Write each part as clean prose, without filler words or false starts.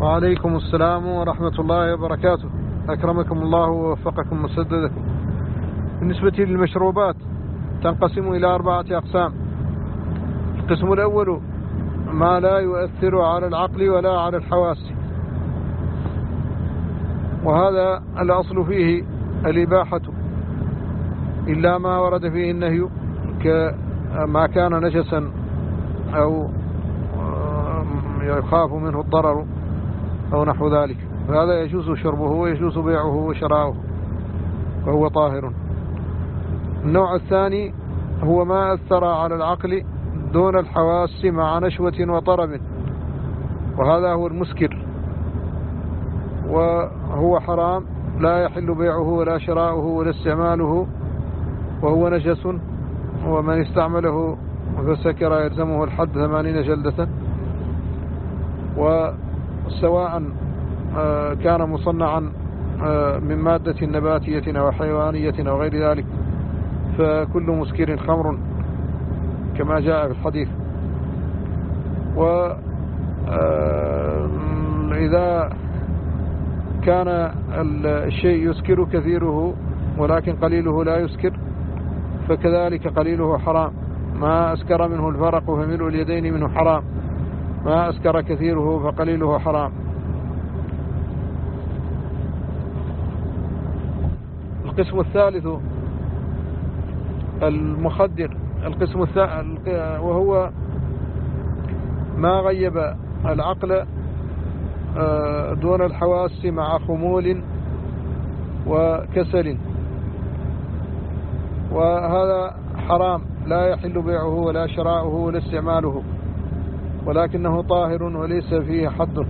وعليكم السلام ورحمة الله وبركاته. أكرمكم الله ووفقكم وسددكم. بالنسبة للمشروبات تنقسم إلى 4 أقسام. القسم الأول ما لا يؤثر على العقل ولا على الحواس، وهذا الأصل فيه الإباحة إلا ما ورد فيه النهي كما كان نجسا أو يخاف منه الضرر أو نحو ذلك، فهذا يجوز شربه ويجوز بيعه وشراؤه وهو طاهر. النوع الثاني هو ما أثر على العقل دون الحواس مع نشوة وطرب، وهذا هو المسكر، وهو حرام لا يحل بيعه ولا شراؤه ولا استعماله، وهو نجس، ومن استعمله فسكر يلزمه الحد 80 جلدة، وسواء كان مصنعا من مادة نباتية أو حيوانية أو غير ذلك، فكل مسكر خمر كما جاء في الحديث. وإذا كان الشيء يسكر كثيره ولكن قليله لا يسكر، فكذلك قليله حرام. ما أسكر منه الفرق فملء اليدين منه حرام، ما أسكر كثيره فقليله حرام. القسم الثالث المخدر. القسم الثالث وهو ما غيب العقل دون الحواس مع خمول وكسل، وهذا حرام لا يحل بيعه ولا شراؤه ولا استعماله، ولكنه طاهر وليس فيه حد،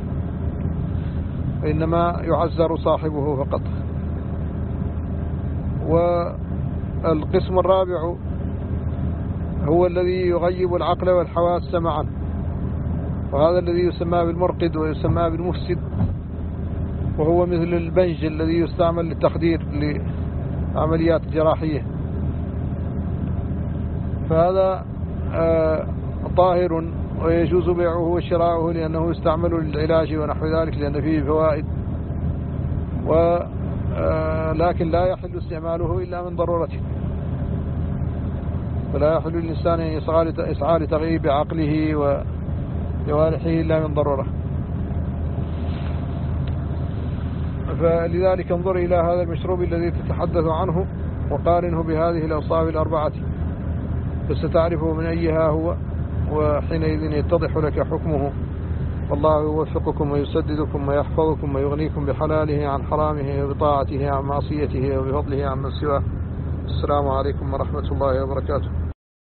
وإنما يعزر صاحبه فقط. والقسم الرابع هو الذي يغيب العقل والحواس معا، وهذا الذي يسمى بالمرقد ويسمى بالمفسد، وهو مثل البنج الذي يستعمل للتخدير لعمليات جراحية، فهذا طاهر ويجوز بيعه وشراؤه لأنه يستعمل للعلاج ونحو ذلك لأن فيه فوائد، لكن لا يحل استعماله إلا من ضرورته، فلا يحل للإنسان أن يسعى لتغييب عقله وجوارحه إلا من ضرورة. فلذلك انظر إلى هذا المشروب الذي تتحدث عنه وقارنه بهذه الأوصاف 4 فستعرفه من أيها هو، وحينئذ يتضح لك حكمه. والله يوفقكم ويسددكم ويحفظكم ويغنيكم بحلاله عن حرامه وبطاعته عن معصيته وبفضله عن من سواه. السلام عليكم ورحمة الله وبركاته.